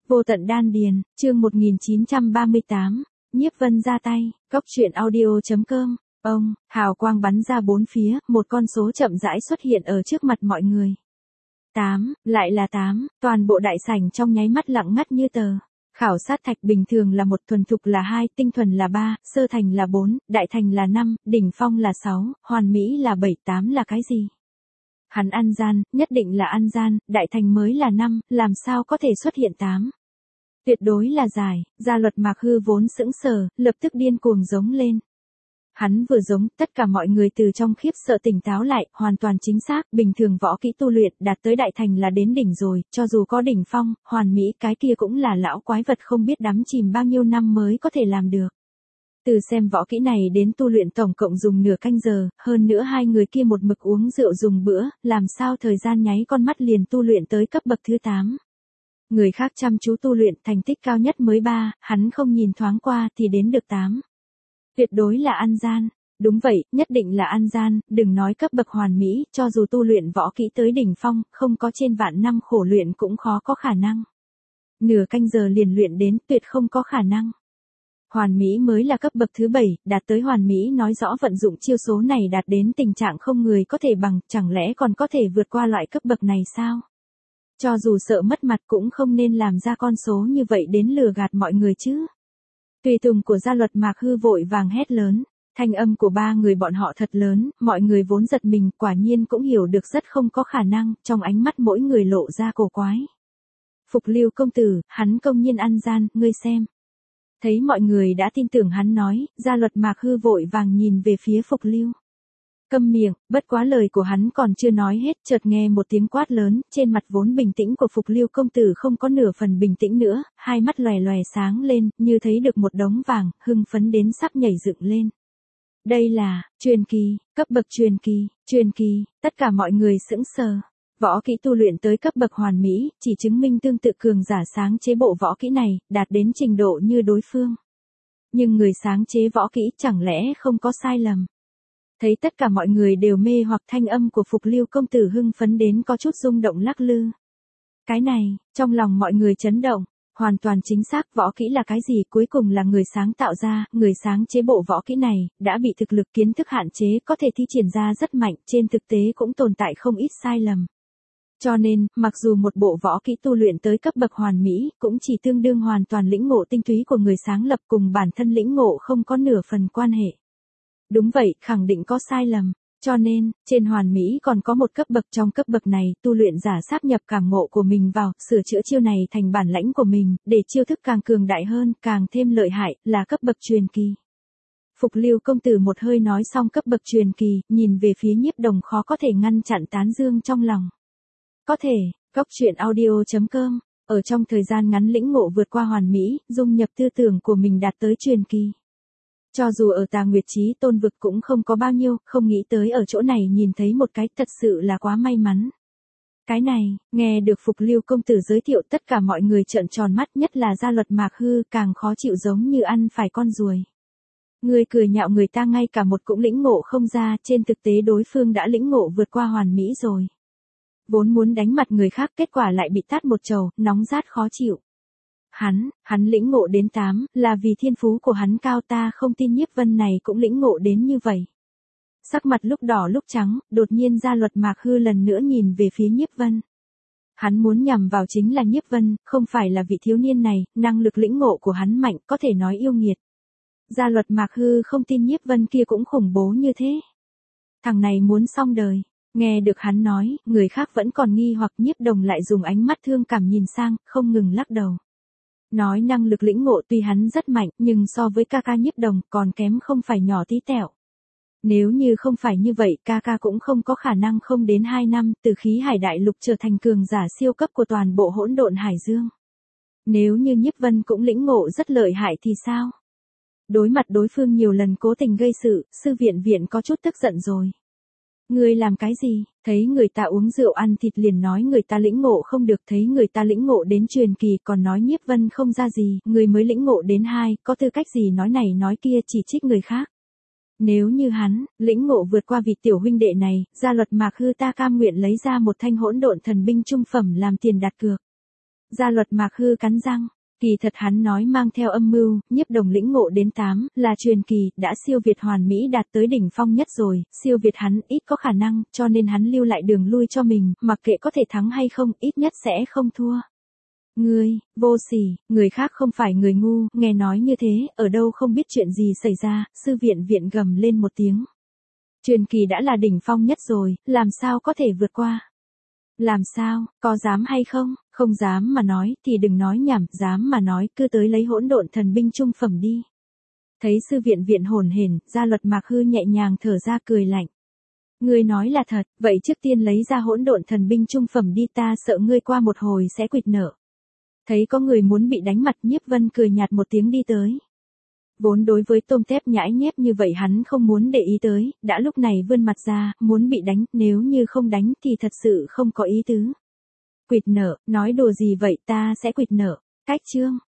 Vô tận đan điền, chương 1938, Nhiếp Vân ra tay, góc truyện audio.com. Ông, hào quang bắn ra bốn phía, một con số chậm rãi xuất hiện ở trước mặt mọi người. 8, lại là 8, toàn bộ đại sảnh trong nháy mắt lặng ngắt như tờ. Khảo sát thạch bình thường là 1, thuần thục là 2, tinh thuần là 3, sơ thành là 4, đại thành là 5, đỉnh phong là 6, hoàn mỹ là 7, 8 là cái gì? Hắn ăn gian, nhất định là ăn gian, đại thành mới là 5, làm sao có thể xuất hiện 8? Tuyệt đối là giải, Gia Luật Mạc Hư vốn sững sờ, lập tức điên cuồng giống lên. Hắn vừa giống, tất cả mọi người từ trong khiếp sợ tỉnh táo lại, hoàn toàn chính xác, bình thường võ kỹ tu luyện, đạt tới đại thành là đến đỉnh rồi, cho dù có đỉnh phong, hoàn mỹ cái kia cũng là lão quái vật không biết đắm chìm bao nhiêu năm mới có thể làm được. Từ xem võ kỹ này đến tu luyện tổng cộng dùng nửa canh giờ, hơn nữa hai người kia một mực uống rượu dùng bữa, làm sao thời gian nháy con mắt liền tu luyện tới cấp bậc thứ 8. Người khác chăm chú tu luyện thành tích cao nhất mới 3, hắn không nhìn thoáng qua thì đến được 8. Tuyệt đối là ăn gian. Đúng vậy, nhất định là ăn gian, đừng nói cấp bậc hoàn mỹ, cho dù tu luyện võ kỹ tới đỉnh phong, không có trên vạn năm khổ luyện cũng khó có khả năng. Nửa canh giờ liền luyện đến, tuyệt không có khả năng. Hoàn mỹ mới là cấp bậc thứ 7, đạt tới hoàn mỹ nói rõ vận dụng chiêu số này đạt đến tình trạng không người có thể bằng, chẳng lẽ còn có thể vượt qua loại cấp bậc này sao? Cho dù sợ mất mặt cũng không nên làm ra con số như vậy đến lừa gạt mọi người chứ. Tùy tùng của Gia Luật Mạc Hư vội vàng hét lớn, thanh âm của ba người bọn họ thật lớn, mọi người vốn giật mình, quả nhiên cũng hiểu được rất không có khả năng, trong ánh mắt mỗi người lộ ra cổ quái. Phục Lưu công tử, hắn công nhiên ăn gian, ngươi xem. Thấy mọi người đã tin tưởng hắn nói, Gia Luật Mạc Hư vội vàng nhìn về phía Phục Lưu. Câm miệng, bất quá lời của hắn còn chưa nói hết, chợt nghe một tiếng quát lớn, trên mặt vốn bình tĩnh của Phục Lưu công tử không có nửa phần bình tĩnh nữa, hai mắt lòe lòe sáng lên, như thấy được một đống vàng, hưng phấn đến sắp nhảy dựng lên. Đây là, truyền kỳ, cấp bậc truyền kỳ, tất cả mọi người sững sờ. Võ kỹ tu luyện tới cấp bậc hoàn mỹ, chỉ chứng minh tương tự cường giả sáng chế bộ võ kỹ này, đạt đến trình độ như đối phương. Nhưng người sáng chế võ kỹ chẳng lẽ không có sai lầm. Thấy tất cả mọi người đều mê hoặc thanh âm của Phục Lưu công tử hưng phấn đến có chút rung động lắc lư. Cái này, trong lòng mọi người chấn động, hoàn toàn chính xác võ kỹ là cái gì cuối cùng là người sáng tạo ra, người sáng chế bộ võ kỹ này, đã bị thực lực kiến thức hạn chế có thể thi triển ra rất mạnh, trên thực tế cũng tồn tại không ít sai lầm. Cho nên, mặc dù một bộ võ kỹ tu luyện tới cấp bậc hoàn mỹ, cũng chỉ tương đương hoàn toàn lĩnh ngộ tinh túy của người sáng lập cùng bản thân lĩnh ngộ không có nửa phần quan hệ. Đúng vậy, khẳng định có sai lầm. Cho nên, trên hoàn mỹ còn có một cấp bậc, trong cấp bậc này, tu luyện giả sáp nhập cảm ngộ của mình vào, sửa chữa chiêu này thành bản lãnh của mình, để chiêu thức càng cường đại hơn, càng thêm lợi hại, là cấp bậc truyền kỳ. Phục Lưu công tử một hơi nói xong cấp bậc truyền kỳ, nhìn về phía Nhiếp Đồng khó có thể ngăn chặn tán dương trong lòng. Có thể, góc truyện audio.com, ở trong thời gian ngắn lĩnh ngộ vượt qua hoàn mỹ, dung nhập tư tưởng của mình đạt tới truyền kỳ. Cho dù ở Tà Nguyệt Chí Tôn vực cũng không có bao nhiêu, không nghĩ tới ở chỗ này nhìn thấy một cái thật sự là quá may mắn. Cái này, nghe được Phục Lưu công tử giới thiệu tất cả mọi người trợn tròn mắt, nhất là Gia Luật Mạc Hư càng khó chịu giống như ăn phải con ruồi. Người cười nhạo người ta ngay cả một cũng lĩnh ngộ không ra, trên thực tế đối phương đã lĩnh ngộ vượt qua hoàn mỹ rồi. Vốn muốn đánh mặt người khác kết quả lại bị tát một chầu, nóng rát khó chịu. Hắn lĩnh ngộ đến 8, là vì thiên phú của hắn cao, ta không tin Nhiếp Vân này cũng lĩnh ngộ đến như vậy. Sắc mặt lúc đỏ lúc trắng, đột nhiên Gia Luật Mạc Hư lần nữa nhìn về phía Nhiếp Vân. Hắn muốn nhằm vào chính là Nhiếp Vân, không phải là vị thiếu niên này, năng lực lĩnh ngộ của hắn mạnh, có thể nói yêu nghiệt. Gia Luật Mạc Hư không tin Nhiếp Vân kia cũng khủng bố như thế. Thằng này muốn xong đời. Nghe được hắn nói, người khác vẫn còn nghi hoặc, Nhiếp Đồng lại dùng ánh mắt thương cảm nhìn sang, không ngừng lắc đầu. Nói năng lực lĩnh ngộ tuy hắn rất mạnh, nhưng so với ca ca Nhiếp Đồng còn kém không phải nhỏ tí tẹo. Nếu như không phải như vậy, ca ca cũng không có khả năng không đến 2 năm từ khí hải đại lục trở thành cường giả siêu cấp của toàn bộ hỗn độn hải dương. Nếu như Nhiếp Vân cũng lĩnh ngộ rất lợi hại thì sao? Đối mặt đối phương nhiều lần cố tình gây sự, sư viện có chút tức giận rồi. Ngươi làm cái gì? Thấy người ta uống rượu ăn thịt liền nói người ta lĩnh ngộ không được, thấy người ta lĩnh ngộ đến truyền kỳ còn nói Nhiếp Vân không ra gì, người mới lĩnh ngộ đến 2, có tư cách gì nói này nói kia chỉ trích người khác. Nếu như hắn, lĩnh ngộ vượt qua vị tiểu huynh đệ này, Gia Luật Mạc Hư ta cam nguyện lấy ra một thanh hỗn độn thần binh trung phẩm làm tiền đặt cược. Gia Luật Mạc Hư cắn răng. Kỳ thật hắn nói mang theo âm mưu, Nhiếp Đồng lĩnh ngộ đến 8, là truyền kỳ, đã siêu việt hoàn mỹ đạt tới đỉnh phong nhất rồi, siêu việt hắn ít có khả năng, cho nên hắn lưu lại đường lui cho mình, mặc kệ có thể thắng hay không, ít nhất sẽ không thua. Ngươi, vô sỉ, người khác không phải người ngu, nghe nói như thế, ở đâu không biết chuyện gì xảy ra, sư viện viện gầm lên một tiếng. Truyền kỳ đã là đỉnh phong nhất rồi, làm sao có thể vượt qua? Làm sao, có dám hay không? Không dám mà nói thì đừng nói nhảm, dám mà nói cứ tới lấy hỗn độn thần binh trung phẩm đi. Thấy sư viện viện hồn hển, Gia Luật Mạc Hư nhẹ nhàng thở ra cười lạnh. Ngươi nói là thật, vậy trước tiên lấy ra hỗn độn thần binh trung phẩm đi, ta sợ ngươi qua một hồi sẽ quỵt nợ. Thấy có người muốn bị đánh mặt, Nhiếp Vân cười nhạt một tiếng đi tới. Vốn đối với tôm tép nhãi nhép như vậy hắn không muốn để ý tới, đã lúc này vươn mặt ra, muốn bị đánh, nếu như không đánh thì thật sự không có ý tứ. Quỵt nợ, nói đùa gì vậy, ta sẽ quỵt nợ. Cách chương